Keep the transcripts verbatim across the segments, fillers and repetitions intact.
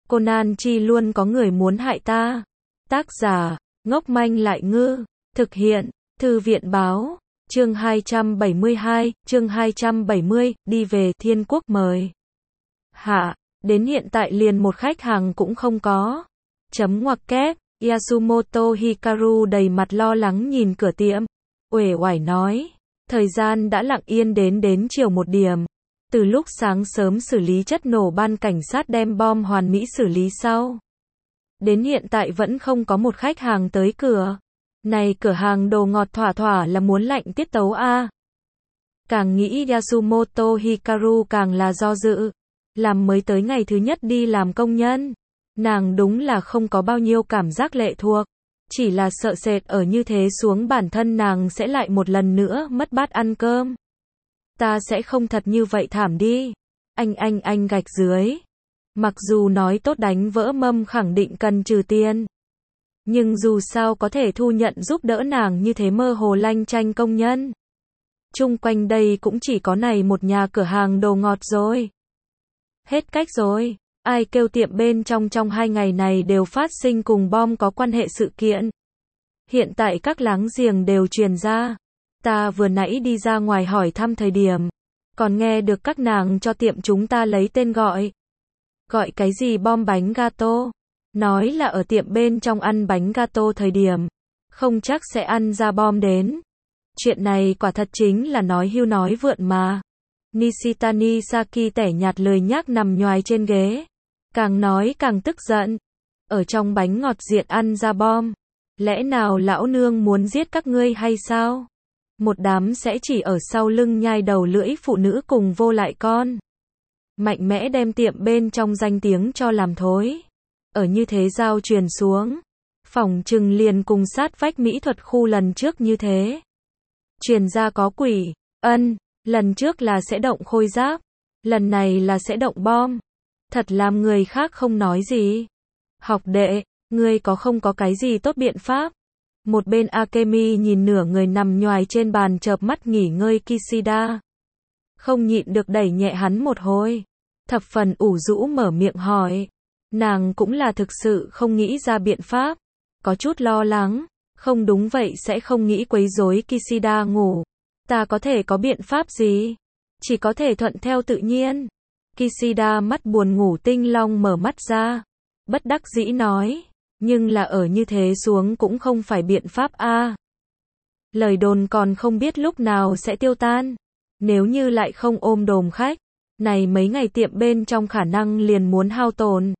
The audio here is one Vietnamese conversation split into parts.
Conan chi luôn có người muốn hại ta. Tác giả, ngốc manh lại ngư. Thực hiện, Thư viện báo. Chương hai trăm bảy mươi hai, chương hai trăm bảy mươi, đi về Thiên Quốc mời. Hạ, đến hiện tại liền một khách hàng cũng không có. Chấm ngoặc kép, Yasumoto Hikaru đầy mặt lo lắng nhìn cửa tiệm. Uể oải nói, thời gian đã lặng yên đến đến chiều một điểm. Từ lúc sáng sớm xử lý chất nổ ban cảnh sát đem bom hoàn mỹ xử lý sau. Đến hiện tại vẫn không có một khách hàng tới cửa. Này cửa hàng đồ ngọt thỏa thỏa là muốn lạnh tiết tấu a. Càng nghĩ Yasumoto Hikaru càng là do dự. Làm mới tới ngày thứ nhất đi làm công nhân. Nàng đúng là không có bao nhiêu cảm giác lệ thuộc. Chỉ là sợ sệt ở như thế xuống bản thân nàng sẽ lại một lần nữa mất bát ăn cơm. Ta sẽ không thật như vậy thảm đi. Anh anh anh gạch dưới. Mặc dù nói tốt đánh vỡ mâm khẳng định cần trừ tiền. Nhưng dù sao có thể thu nhận giúp đỡ nàng như thế mơ hồ lanh chanh công nhân. Chung quanh đây cũng chỉ có này một nhà cửa hàng đồ ngọt rồi. Hết cách rồi. Ai kêu tiệm bên trong trong hai ngày này đều phát sinh cùng bom có quan hệ sự kiện. Hiện tại các láng giềng đều truyền ra. Ta vừa nãy đi ra ngoài hỏi thăm thời điểm. Còn nghe được các nàng cho tiệm chúng ta lấy tên gọi. Gọi cái gì bom bánh gato. Nói là ở tiệm bên trong ăn bánh gato thời điểm. Không chắc sẽ ăn ra bom đến. Chuyện này quả thật chính là nói hưu nói vượn mà. Nishitani Saki tẻ nhạt lười nhác nằm nhoài trên ghế. Càng nói càng tức giận. Ở trong bánh ngọt diện ăn ra bom. Lẽ nào lão nương muốn giết các ngươi hay sao? Một đám sẽ chỉ ở sau lưng nhai đầu lưỡi phụ nữ cùng vô lại con. Mạnh mẽ đem tiệm bên trong danh tiếng cho làm thối. Ở như thế giao truyền xuống. Phỏng chừng liền cùng sát vách mỹ thuật khu lần trước như thế. Truyền ra có quỷ. Ân, lần trước là sẽ động khôi giáp. Lần này là sẽ động bom. Thật làm người khác không nói gì. Học đệ, ngươi có không có cái gì tốt biện pháp? Một bên Akemi nhìn nửa người nằm nhoài trên bàn chợp mắt nghỉ ngơi Kishida. Không nhịn được đẩy nhẹ hắn một hồi. Thập phần ủ rũ mở miệng hỏi. Nàng cũng là thực sự không nghĩ ra biện pháp. Có chút lo lắng. Không đúng vậy sẽ không nghĩ quấy rối Kishida ngủ. Ta có thể có biện pháp gì? Chỉ có thể thuận theo tự nhiên. Kishida mắt buồn ngủ tinh long mở mắt ra. Bất đắc dĩ nói. Nhưng là ở như thế xuống cũng không phải biện pháp a. Lời đồn còn không biết lúc nào sẽ tiêu tan. Nếu như lại không ôm đồm khách. Này mấy ngày tiệm bên trong khả năng liền muốn hao tổn.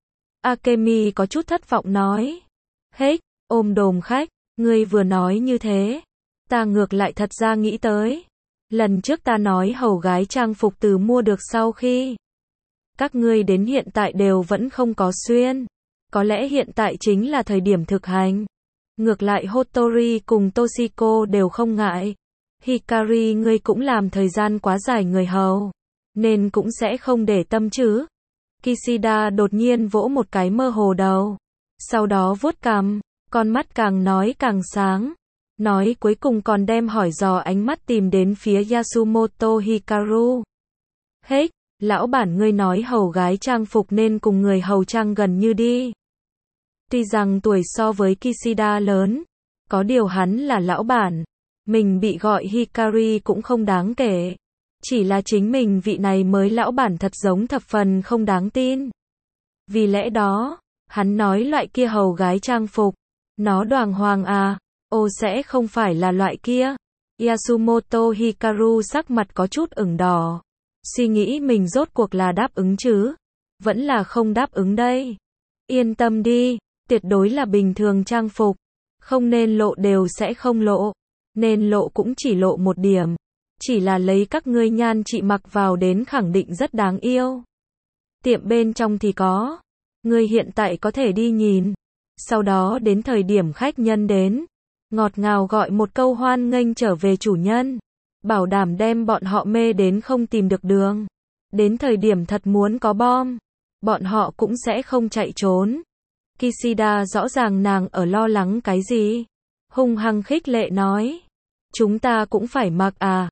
Akemi có chút thất vọng nói. Hết, ôm đồm khách. Ngươi vừa nói như thế. Ta ngược lại thật ra nghĩ tới. Lần trước ta nói hầu gái trang phục từ mua được sau khi. Các ngươi đến hiện tại đều vẫn không có xuyên. Có lẽ hiện tại chính là thời điểm thực hành. Ngược lại Hotori cùng Toshiko đều không ngại. Hikari ngươi cũng làm thời gian quá dài người hầu. Nên cũng sẽ không để tâm chứ. Kishida đột nhiên vỗ một cái mơ hồ đầu. Sau đó vuốt cằm. Con mắt càng nói càng sáng. Nói cuối cùng còn đem hỏi dò ánh mắt tìm đến phía Yasumoto Hikaru. Hết, lão bản ngươi nói hầu gái trang phục nên cùng người hầu trang gần như đi. Tuy rằng tuổi so với Kishida lớn, có điều hắn là lão bản. Mình bị gọi Hikari cũng không đáng kể. Chỉ là chính mình vị này mới lão bản thật giống thập phần không đáng tin. Vì lẽ đó, hắn nói loại kia hầu gái trang phục. Nó đoàng hoàng à. Ô sẽ không phải là loại kia. Yasumoto Hikaru sắc mặt có chút ửng đỏ. Suy nghĩ mình rốt cuộc là đáp ứng chứ. Vẫn là không đáp ứng đây. Yên tâm đi. Tuyệt đối là bình thường trang phục. Không nên lộ đều sẽ không lộ. Nên lộ cũng chỉ lộ một điểm. Chỉ là lấy các ngươi nhan chị mặc vào đến khẳng định rất đáng yêu. Tiệm bên trong thì có. Ngươi hiện tại có thể đi nhìn. Sau đó đến thời điểm khách nhân đến. Ngọt ngào gọi một câu hoan nghênh trở về chủ nhân. Bảo đảm đem bọn họ mê đến không tìm được đường. Đến thời điểm thật muốn có bom. Bọn họ cũng sẽ không chạy trốn. Kishida rõ ràng nàng ở lo lắng cái gì. Hung hăng khích lệ nói. Chúng ta cũng phải mặc à.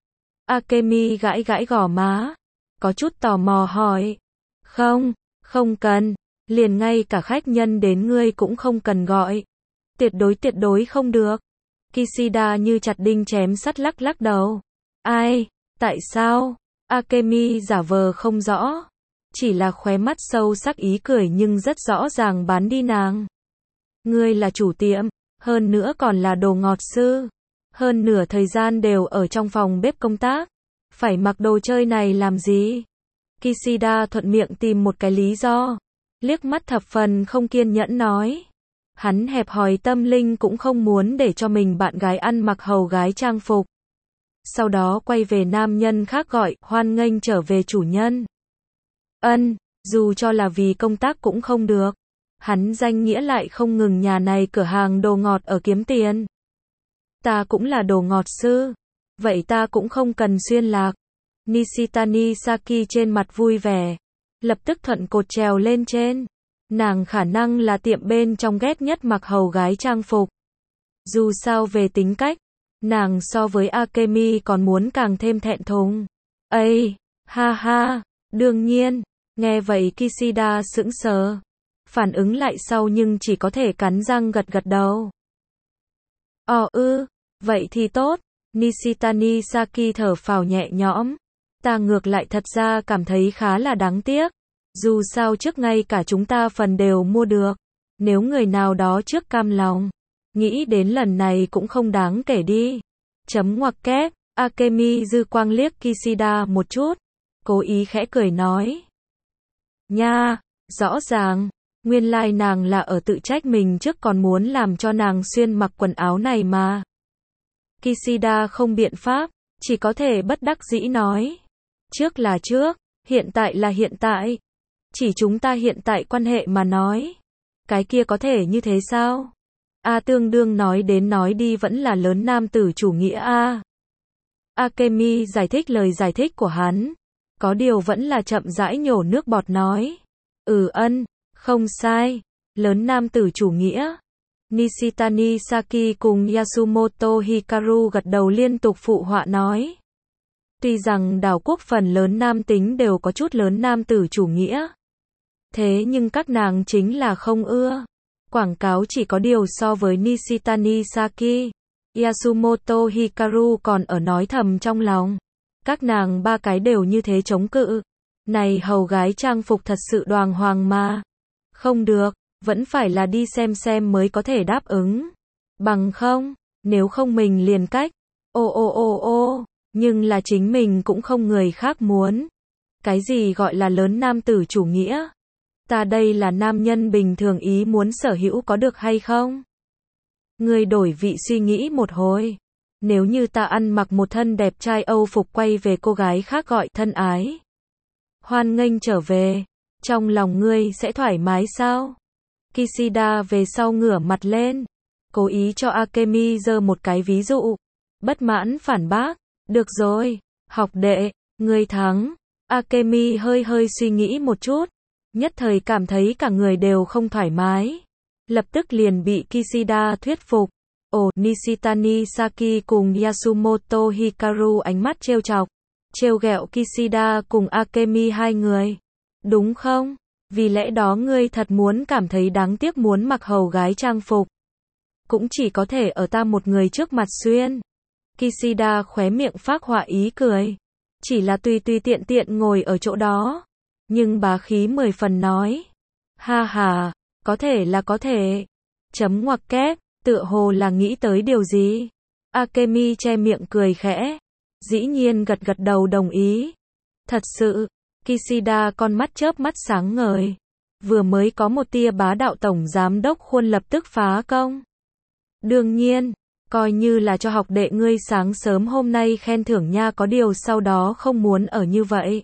Akemi gãi gãi gò má. Có chút tò mò hỏi. Không, không cần. Liền ngay cả khách nhân đến ngươi cũng không cần gọi. Tuyệt đối tuyệt đối không được. Kishida như chặt đinh chém sắt lắc lắc đầu. Ai? Tại sao? Akemi giả vờ không rõ. Chỉ là khóe mắt sâu sắc ý cười nhưng rất rõ ràng bán đi nàng. Ngươi là chủ tiệm, hơn nữa còn là đồ ngọt sư. Hơn nửa thời gian đều ở trong phòng bếp công tác. Phải mặc đồ chơi này làm gì? Kishida thuận miệng tìm một cái lý do. Liếc mắt thập phần không kiên nhẫn nói. Hắn hẹp hòi tâm linh cũng không muốn để cho mình bạn gái ăn mặc hầu gái trang phục. Sau đó quay về nam nhân khác gọi, hoan nghênh trở về chủ nhân. Ân, dù cho là vì công tác cũng không được. Hắn danh nghĩa lại không ngừng nhà này cửa hàng đồ ngọt ở kiếm tiền. Ta cũng là đồ ngọt sư. Vậy ta cũng không cần xuyên lạc. Nishitani Saki trên mặt vui vẻ. Lập tức thuận cột trèo lên trên. Nàng khả năng là tiệm bên trong ghét nhất mặc hầu gái trang phục. Dù sao về tính cách, nàng so với Akemi còn muốn càng thêm thẹn thùng. Ây, ha ha, đương nhiên, nghe vậy Kishida sững sờ. Phản ứng lại sau nhưng chỉ có thể cắn răng gật gật đầu. Ồ ư, vậy thì tốt, Nishitani Saki thở phào nhẹ nhõm. Ta ngược lại thật ra cảm thấy khá là đáng tiếc. Dù sao trước ngay cả chúng ta phần đều mua được. Nếu người nào đó trước cam lòng, nghĩ đến lần này cũng không đáng kể đi. Chấm ngoặc kép, Akemi dư quang liếc Kishida một chút. Cố ý khẽ cười nói. Nha, rõ ràng, nguyên lai nàng là ở tự trách mình trước còn muốn làm cho nàng xuyên mặc quần áo này mà. Kishida không biện pháp, chỉ có thể bất đắc dĩ nói. Trước là trước, hiện tại là hiện tại. Chỉ chúng ta hiện tại quan hệ mà nói. Cái kia có thể như thế sao? A tương đương nói đến nói đi vẫn là lớn nam tử chủ nghĩa a. Akemi giải thích lời giải thích của hắn. Có điều vẫn là chậm rãi nhổ nước bọt nói. Ừ ân, không sai. Lớn nam tử chủ nghĩa. Nishitani Saki cùng Yasumoto Hikaru gật đầu liên tục phụ họa nói. Tuy rằng đảo quốc phần lớn nam tính đều có chút lớn nam tử chủ nghĩa. Thế nhưng các nàng chính là không ưa. Quảng cáo chỉ có điều so với Nishitani Saki, Yasumoto Hikaru còn ở nói thầm trong lòng. Các nàng ba cái đều như thế chống cự. Này hầu gái trang phục thật sự đoàng hoàng mà. Không được, vẫn phải là đi xem xem mới có thể đáp ứng. Bằng không, nếu không mình liền cách. Ô ô ô ô, nhưng là chính mình cũng không người khác muốn. Cái gì gọi là lớn nam tử chủ nghĩa? Ta đây là nam nhân bình thường ý muốn sở hữu có được hay không? Ngươi đổi vị suy nghĩ một hồi. Nếu như ta ăn mặc một thân đẹp trai Âu phục quay về cô gái khác gọi thân ái. Hoan nghênh trở về. Trong lòng ngươi sẽ thoải mái sao? Kishida về sau ngửa mặt lên. Cố ý cho Akemi giơ một cái ví dụ. Bất mãn phản bác. Được rồi, học đệ, ngươi thắng. Akemi hơi hơi suy nghĩ một chút. Nhất thời cảm thấy cả người đều không thoải mái. Lập tức liền bị Kishida thuyết phục. Ồ, Nishitani Saki cùng Yasumoto Hikaru ánh mắt trêu chọc. Trêu ghẹo Kishida cùng Akemi hai người. Đúng không? Vì lẽ đó ngươi thật muốn cảm thấy đáng tiếc muốn mặc hầu gái trang phục. Cũng chỉ có thể ở ta một người trước mặt xuyên. Kishida khóe miệng phác họa ý cười. Chỉ là tùy tùy tiện tiện ngồi ở chỗ đó. Nhưng bá khí mười phần nói. Ha ha, có thể là có thể. Chấm ngoặc kép, tựa hồ là nghĩ tới điều gì. Akemi che miệng cười khẽ. Dĩ nhiên gật gật đầu đồng ý. Thật sự, Kishida con mắt chớp mắt sáng ngời. Vừa mới có một tia bá đạo tổng giám đốc khuôn lập tức phá công. Đương nhiên, coi như là cho học đệ ngươi sáng sớm hôm nay khen thưởng nha, có điều sau đó không muốn ở như vậy.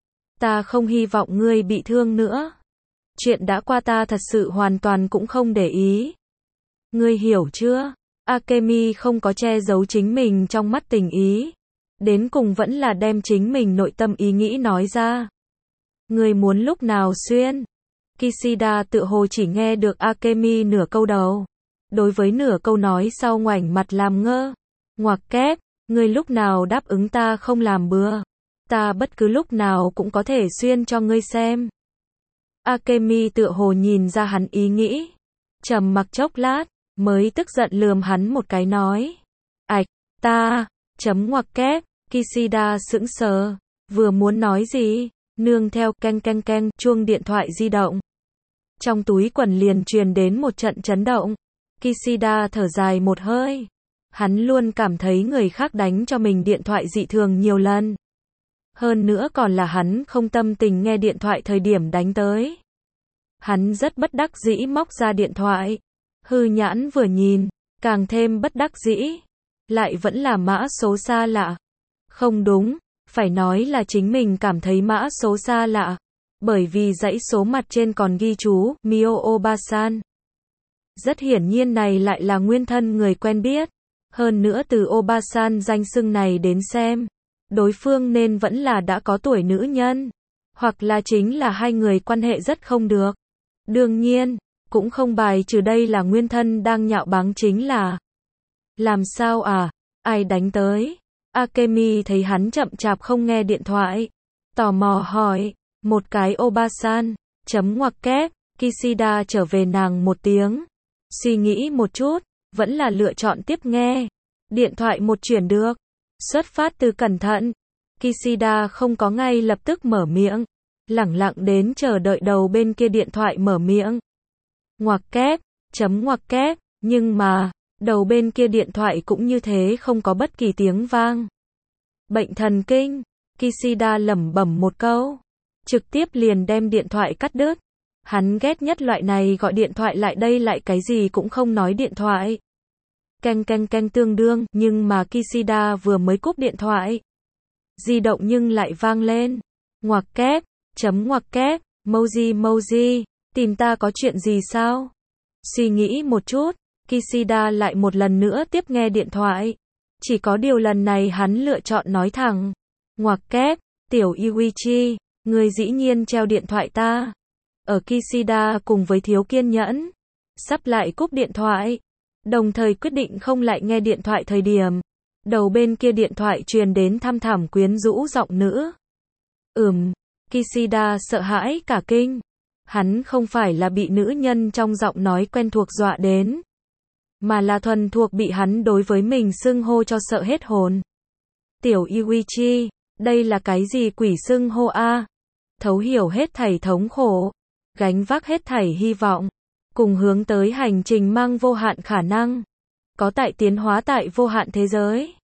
Ta không hy vọng ngươi bị thương nữa. Chuyện đã qua ta thật sự hoàn toàn cũng không để ý. Ngươi hiểu chưa? Akemi không có che giấu chính mình trong mắt tình ý. Đến cùng vẫn là đem chính mình nội tâm ý nghĩ nói ra. Ngươi muốn lúc nào xuyên? Kishida tự hồ chỉ nghe được Akemi nửa câu đầu. Đối với nửa câu nói sau ngoảnh mặt làm ngơ. Ngoặc kép, ngươi lúc nào đáp ứng ta không làm bừa. Ta bất cứ lúc nào cũng có thể xuyên cho ngươi xem. Akemi tựa hồ nhìn ra hắn ý nghĩ. Trầm mặc chốc lát, mới tức giận lườm hắn một cái nói. Ảch, ta, chấm ngoặc kép, Kishida sững sờ, vừa muốn nói gì, nương theo keng keng keng, chuông điện thoại di động. Trong túi quần liền truyền đến một trận chấn động. Kishida thở dài một hơi. Hắn luôn cảm thấy người khác đánh cho mình điện thoại dị thường nhiều lần. Hơn nữa còn là hắn không tâm tình nghe điện thoại thời điểm đánh tới. Hắn rất bất đắc dĩ móc ra điện thoại. Hư nhãn vừa nhìn, càng thêm bất đắc dĩ. Lại vẫn là mã số xa lạ. Không đúng, phải nói là chính mình cảm thấy mã số xa lạ. Bởi vì dãy số mặt trên còn ghi chú, Mio Obasan. Rất hiển nhiên này lại là nguyên thân người quen biết. Hơn nữa từ Obasan danh xưng này đến xem, đối phương nên vẫn là đã có tuổi nữ nhân. Hoặc là chính là hai người quan hệ rất không được. Đương nhiên, cũng không bài trừ đây là nguyên thân đang nhạo báng chính là. Làm sao à? Ai đánh tới? Akemi thấy hắn chậm chạp không nghe điện thoại. Tò mò hỏi. Một cái Obasan. Chấm ngoặc kép. Kishida trở về nàng một tiếng. Suy nghĩ một chút. Vẫn là lựa chọn tiếp nghe. Điện thoại một chuyển được. Xuất phát từ cẩn thận. Kishida không có ngay lập tức mở miệng. Lẳng lặng đến chờ đợi đầu bên kia điện thoại mở miệng. Ngoặc kép. Chấm ngoặc kép. Nhưng mà, đầu bên kia điện thoại cũng như thế không có bất kỳ tiếng vang. Bệnh thần kinh. Kishida lẩm bẩm một câu. Trực tiếp liền đem điện thoại cắt đứt. Hắn ghét nhất loại này gọi điện thoại lại đây lại cái gì cũng không nói điện thoại. Keng keng keng tương đương, nhưng mà Kishida vừa mới cúp điện thoại. Di động nhưng lại vang lên. Ngoặc kép, chấm ngoặc kép, Moji Moji, tìm ta có chuyện gì sao? Suy nghĩ một chút, Kishida lại một lần nữa tiếp nghe điện thoại. Chỉ có điều lần này hắn lựa chọn nói thẳng. Ngoặc kép, tiểu Yuichi, người dĩ nhiên treo điện thoại ta. Ở Kishida cùng với thiếu kiên nhẫn, sắp lại cúp điện thoại, đồng thời quyết định không lại nghe điện thoại thời điểm. Đầu bên kia điện thoại truyền đến thăm thẳm quyến rũ giọng nữ. Ừm, Kishida sợ hãi cả kinh. Hắn không phải là bị nữ nhân trong giọng nói quen thuộc dọa đến, mà là thuần thuộc bị hắn đối với mình xưng hô cho sợ hết hồn. Tiểu Yuichi, đây là cái gì quỷ xưng hô a? Thấu hiểu hết thảy thống khổ, gánh vác hết thảy hy vọng, cùng hướng tới hành trình mang vô hạn khả năng, có tại tiến hóa tại vô hạn thế giới.